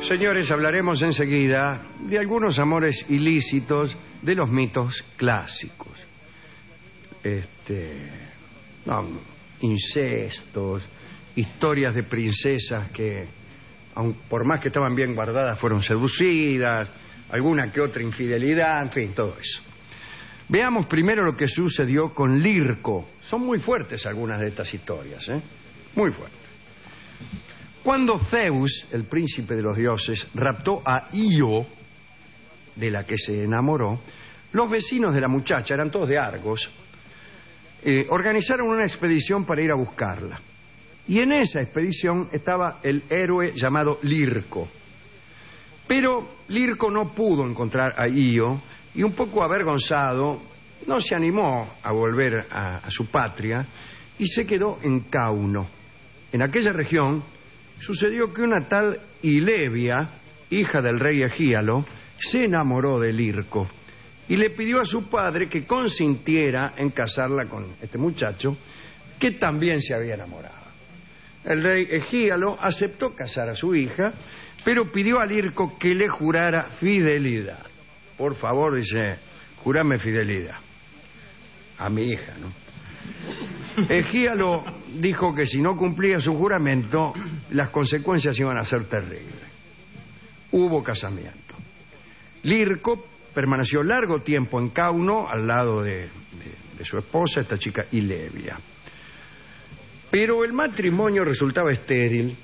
Señores, hablaremos enseguida de algunos amores ilícitos de los mitos clásicos. Incestos, historias de princesas que, aun por más que estaban bien guardadas, fueron seducidas, alguna que otra infidelidad, en fin, todo eso. Veamos primero lo que sucedió con Lirco. Son muy fuertes algunas de estas historias, muy fuertes. Cuando Zeus, el príncipe de los dioses, raptó a Io, de la que se enamoró, los vecinos de la muchacha, eran todos de Argos, organizaron una expedición para ir a buscarla. Y en esa expedición estaba el héroe llamado Lirco. Pero Lirco no pudo encontrar a Io y, un poco avergonzado, no se animó a volver a su patria y se quedó en Cauno. En aquella región sucedió que una tal Ilevia, hija del rey Egíalo, se enamoró de Lirco y le pidió a su padre que consintiera en casarla con este muchacho, que también se había enamorado. El rey Egíalo aceptó casar a su hija, pero pidió a Lirco que le jurara fidelidad. Por favor, dice, jurame fidelidad a mi hija, ¿no? Egíalo dijo que si no cumplía su juramento, las consecuencias iban a ser terribles. Hubo casamiento. Lirco permaneció largo tiempo en Cauno, al lado de su esposa, esta chica Ilevia. Pero el matrimonio resultaba estéril.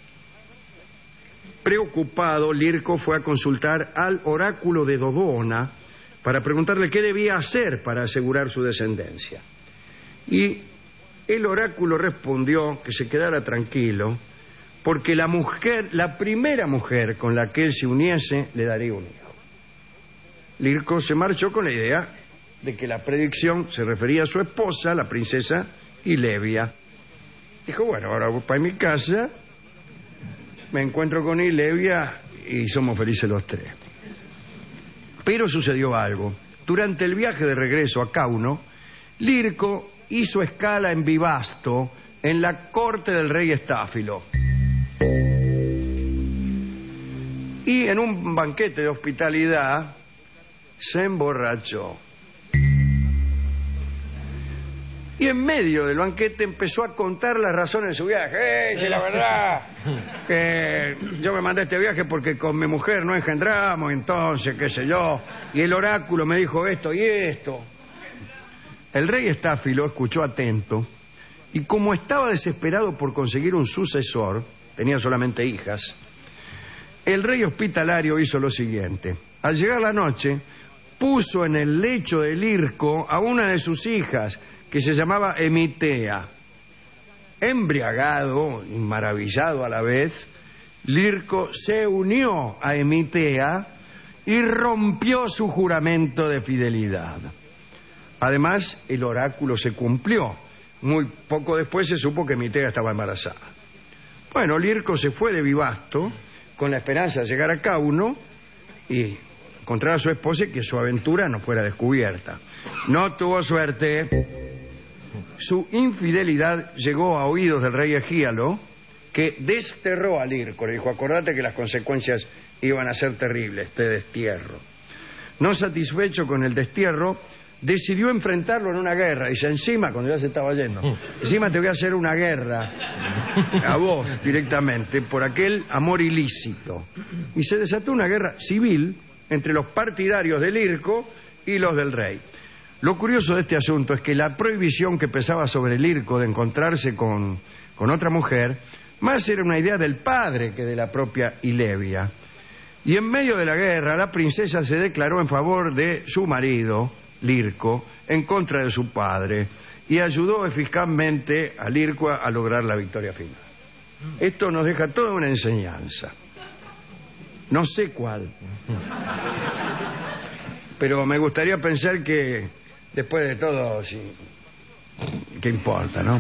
Preocupado, Lirco fue a consultar al oráculo de Dodona para preguntarle qué debía hacer para asegurar su descendencia. Y el oráculo respondió que se quedara tranquilo, porque la primera mujer con la que él se uniese, le daría un hijo. Lirco se marchó con la idea de que la predicción se refería a su esposa, la princesa Ilevia. Dijo, bueno, ahora voy para mi casa, me encuentro con Ilevia y somos felices los tres. Pero sucedió algo. Durante el viaje de regreso a Cauno, Lirco hizo escala en Bibasto, en la corte del rey Estáfilo. Y en un banquete de hospitalidad se emborrachó. Y en medio del banquete empezó a contar las razones de su viaje. Sí, la verdad, que yo me mandé este viaje porque con mi mujer no engendramos, entonces, qué sé yo, y el oráculo me dijo esto y esto. El rey Estáfilo escuchó atento y, como estaba desesperado por conseguir un sucesor, tenía solamente hijas, el rey hospitalario hizo lo siguiente. Al llegar la noche, puso en el lecho de Lirco a una de sus hijas, que se llamaba Emitea. Embriagado y maravillado a la vez, Lirco se unió a Emitea y rompió su juramento de fidelidad. Además, el oráculo se cumplió. Muy poco después se supo que Emitea estaba embarazada. Bueno, Lirco se fue de Bibasto con la esperanza de llegar a Cauno y encontrar a su esposa y que su aventura no fuera descubierta. No tuvo suerte. Su infidelidad llegó a oídos del rey Egíalo, que desterró a Lirco. Le dijo, acordate que las consecuencias iban a ser terribles, te destierro. No satisfecho con el destierro, decidió enfrentarlo en una guerra. Dice, encima, cuando ya se estaba yendo, encima te voy a hacer una guerra a vos directamente por aquel amor ilícito. Y se desató una guerra civil entre los partidarios de Lirco y los del rey. Lo curioso de este asunto es que la prohibición que pesaba sobre Lirco de encontrarse con otra mujer, más era una idea del padre que de la propia Ilevia. Y en medio de la guerra, la princesa se declaró en favor de su marido, Lirco, en contra de su padre, y ayudó eficazmente a Lirco a lograr la victoria final. Esto nos deja toda una enseñanza. No sé cuál, pero me gustaría pensar que después de todo, sí, ¿qué importa, no?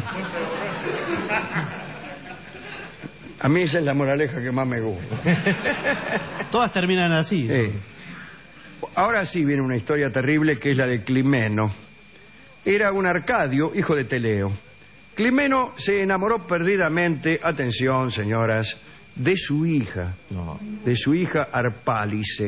A mí esa es la moraleja que más me gusta. Todas terminan así. Sí. Ahora sí viene una historia terrible, que es la de Climeno. Era un Arcadio, hijo de Teleo. Climeno se enamoró perdidamente, atención señoras, de su hija, Harpálice,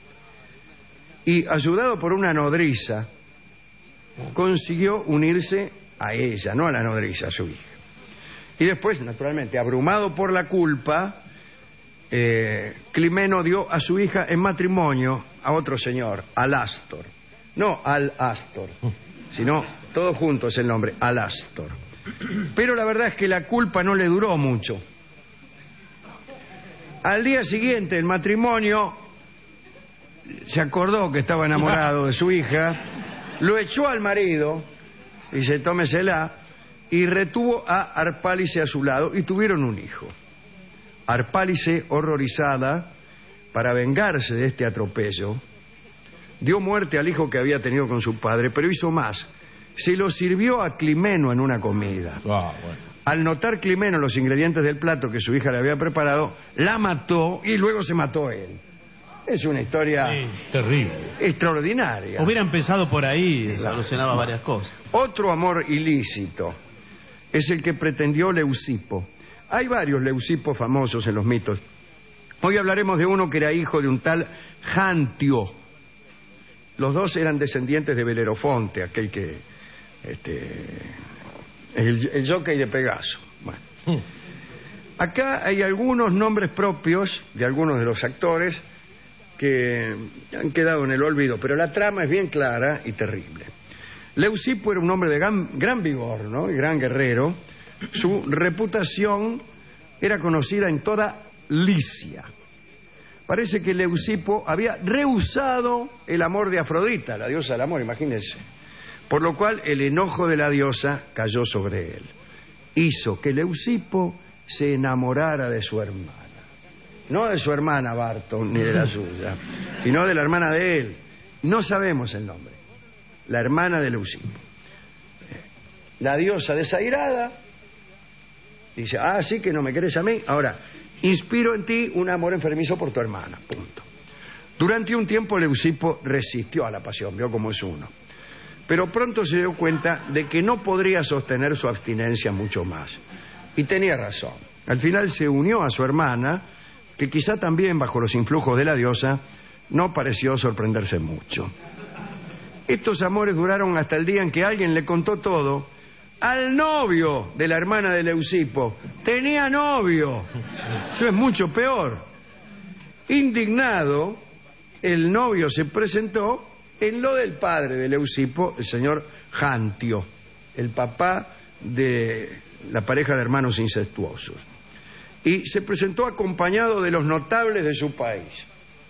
y ayudado por una nodriza, consiguió unirse a ella, no a la nodriza, a su hija. Y después, naturalmente, abrumado por la culpa, Climeno dio a su hija en matrimonio a otro señor, Alastor. No al Astor, sino todo junto es el nombre, Alastor. Pero la verdad es que la culpa no le duró mucho. Al día siguiente del matrimonio se acordó que estaba enamorado de su hija, lo echó al marido, dice, tómesela, y retuvo a Harpálice a su lado y tuvieron un hijo. Harpálice, horrorizada, para vengarse de este atropello, dio muerte al hijo que había tenido con su padre, pero hizo más. Se lo sirvió a Climeno en una comida. Bueno. Al notar Climeno los ingredientes del plato que su hija le había preparado, la mató y luego se mató él. Es una historia terrible, extraordinaria. Hubiera empezado por ahí, solucionaba varias cosas. Otro amor ilícito es el que pretendió Leucipo. Hay varios Leucipos famosos en los mitos. Hoy hablaremos de uno que era hijo de un tal Jantio. Los dos eran descendientes de Belerofonte, aquel que... el jockey de Pegaso. Bueno. Acá hay algunos nombres propios de algunos de los actores que han quedado en el olvido, pero la trama es bien clara y terrible. Leucipo era un hombre de gran vigor, ¿no? Y gran guerrero. Su reputación era conocida en toda Licia. Parece que Leucipo había rehusado el amor de Afrodita, la diosa del amor, imagínense. Por lo cual el enojo de la diosa cayó sobre él. Hizo que Leucipo se enamorara de su hermana. No de su hermana Barton, ni de la suya, sino de la hermana de él. No sabemos el nombre. La hermana de Leucipo. La diosa desairada dice, sí que no me querés a mí. Ahora, inspiro en ti un amor enfermizo por tu hermana. Punto. Durante un tiempo Leucipo resistió a la pasión, vio cómo es uno. Pero pronto se dio cuenta de que no podría sostener su abstinencia mucho más. Y tenía razón. Al final se unió a su hermana, que quizá también bajo los influjos de la diosa no pareció sorprenderse mucho. Estos amores duraron hasta el día en que alguien le contó todo al novio de la hermana de Leucipo. Tenía novio. Eso es mucho peor. Indignado, el novio se presentó en lo del padre de Leucipo, el señor Jantio, el papá de la pareja de hermanos incestuosos. Y se presentó acompañado de los notables de su país.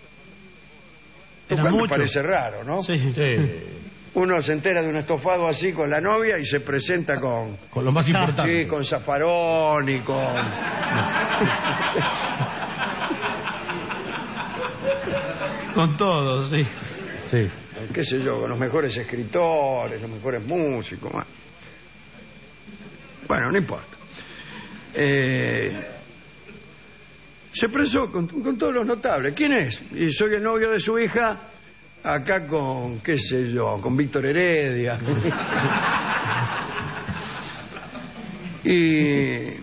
Lo cual me parece raro, ¿no? Sí. Uno se entera de un estofado así con la novia y se presenta con lo más importante. Sí, con zafarón y con... Con todo, sí. Sí. qué sé yo, con los mejores escritores, los mejores músicos. Bueno, no importa. Se presó con todos los notables. ¿Quién es? Y soy el novio de su hija, acá con, qué sé yo, con Víctor Heredia. Y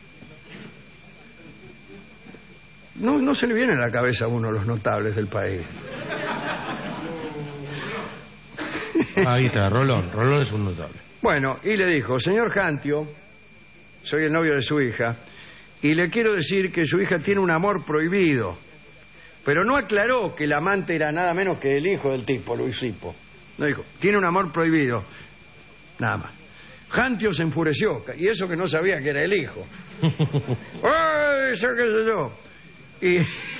no se le viene a la cabeza a uno los notables del país. Ahí está, Rolón. Rolón es un notable. Bueno, y le dijo, señor Jantio, soy el novio de su hija, y le quiero decir que su hija tiene un amor prohibido. Pero no aclaró que el amante era nada menos que el hijo del tipo, Leucipo. No dijo, tiene un amor prohibido. Nada más. Jantio se enfureció, y eso que no sabía que era el hijo. ¡Ay, eso qué sé yo! Y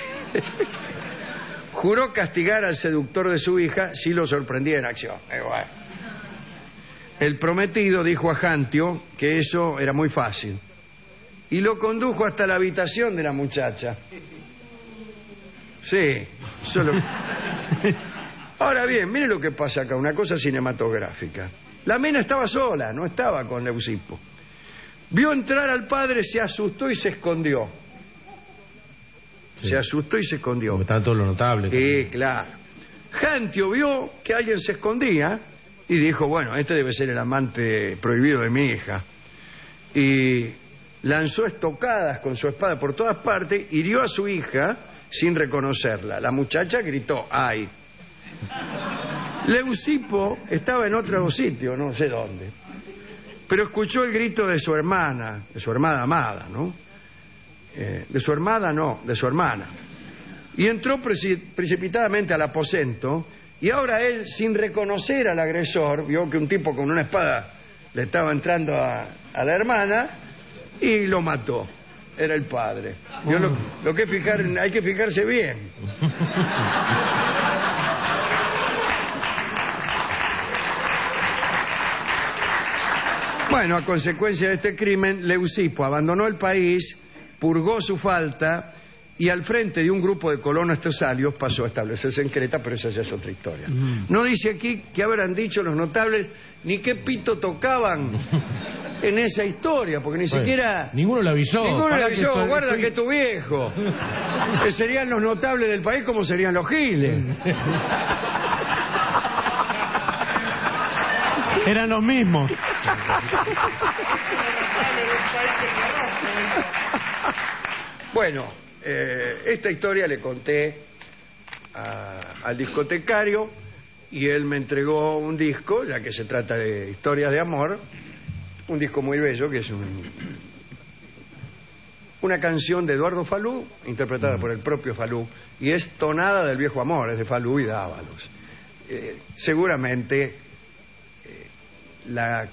juró castigar al seductor de su hija si lo sorprendía en acción. Bueno. El prometido dijo a Jantio que eso era muy fácil y lo condujo hasta la habitación de la muchacha. Sí, solo... Ahora bien, mire lo que pasa acá, una cosa cinematográfica. La mina estaba sola, no estaba con Leucipo. Vio entrar al padre, se asustó y se escondió. Sí. Se asustó y se escondió. Porque está todo lo notable. Sí, claro. Jantio vio que alguien se escondía y dijo, bueno, este debe ser el amante prohibido de mi hija. Y lanzó estocadas con su espada por todas partes, hirió a su hija sin reconocerla. La muchacha gritó, ¡ay! Leucipo estaba en otro sitio, no sé dónde, pero escuchó el grito de su hermana amada, ¿no? De su hermana, no, de su hermana. Y entró precipitadamente al aposento, y ahora él, sin reconocer al agresor, vio que un tipo con una espada le estaba entrando a la hermana y lo mató. Era el padre. Lo que hay que fijarse bien. Bueno, a consecuencia de este crimen, Leucipo abandonó el país, purgó su falta y al frente de un grupo de colonos tesalios pasó a establecerse en Creta, pero esa ya es otra historia. No dice aquí qué habrán dicho los notables ni qué pito tocaban en esa historia, porque ni siquiera... Ninguno le avisó. Guarda que tu viejo. Que serían los notables del país como serían los giles. Eran los mismos. Bueno, esta historia le conté al discotecario y él me entregó un disco, ya que se trata de historias de amor, un disco muy bello que es una canción de Eduardo Falú, interpretada por el propio Falú, y es Tonada del Viejo Amor, es de Falú y Dávalos. Seguramente la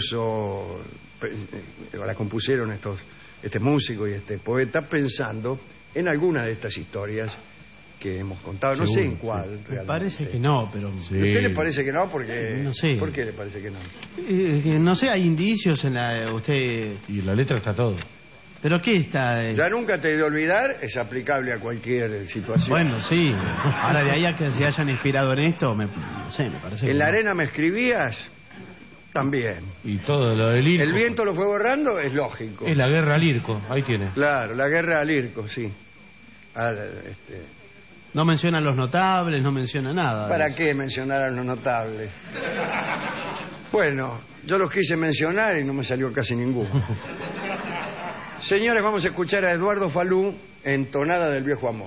compusieron este músico y este poeta pensando en alguna de estas historias que hemos contado. No sé en cuál. Me parece que no, pero... Sí. ¿A usted le parece que no? Porque... No sé. ¿Por qué le parece que no? No sé, hay indicios en la... Usted... Y la letra está todo. ¿Pero qué está? Ya nunca te he de olvidar, es aplicable a cualquier situación. Bueno, sí. Ahora de ahí a que se hayan inspirado en esto, no sé, me parece que En la no. arena me escribías... También. Y todo lo del Lirco. El viento lo fue borrando, es lógico. Es la guerra al Lirco, ahí tiene. Claro, la guerra al Lirco, sí. No menciona los notables, no menciona nada. ¿Para qué mencionar a los notables? Bueno, yo los quise mencionar y no me salió casi ninguno. Señores, vamos a escuchar a Eduardo Falú en Tonada del Viejo Amor.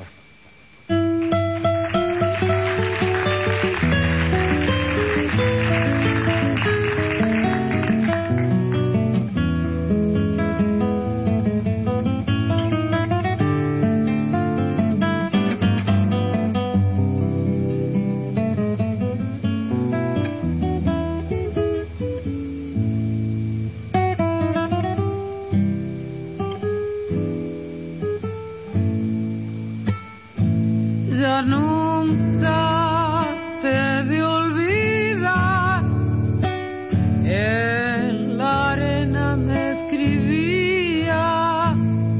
Ya nunca te he de olvidar, en la arena me escribía,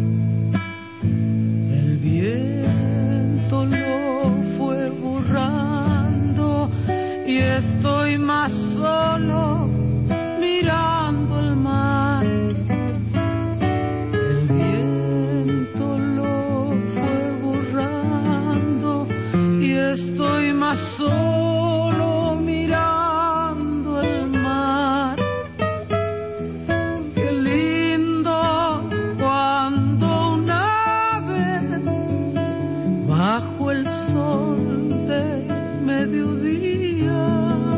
el viento lo fue borrando y estoy más solo mirando el mar. El viento lo fue borrando y estoy más solo mirando el mar. Qué lindo cuando una vez bajo el sol del mediodía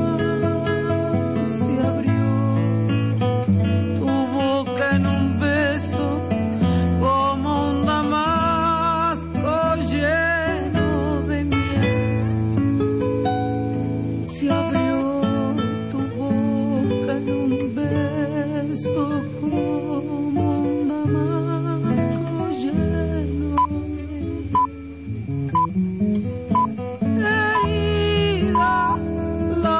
se abrió tu boca en un beso como un damasco lleno de miel. Se abrió tu boca en un beso como un damasco lleno de miel. Herida la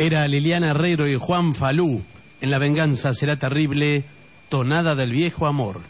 Era Liliana Herrero y Juan Falú. En La venganza será terrible, tonada del viejo amor.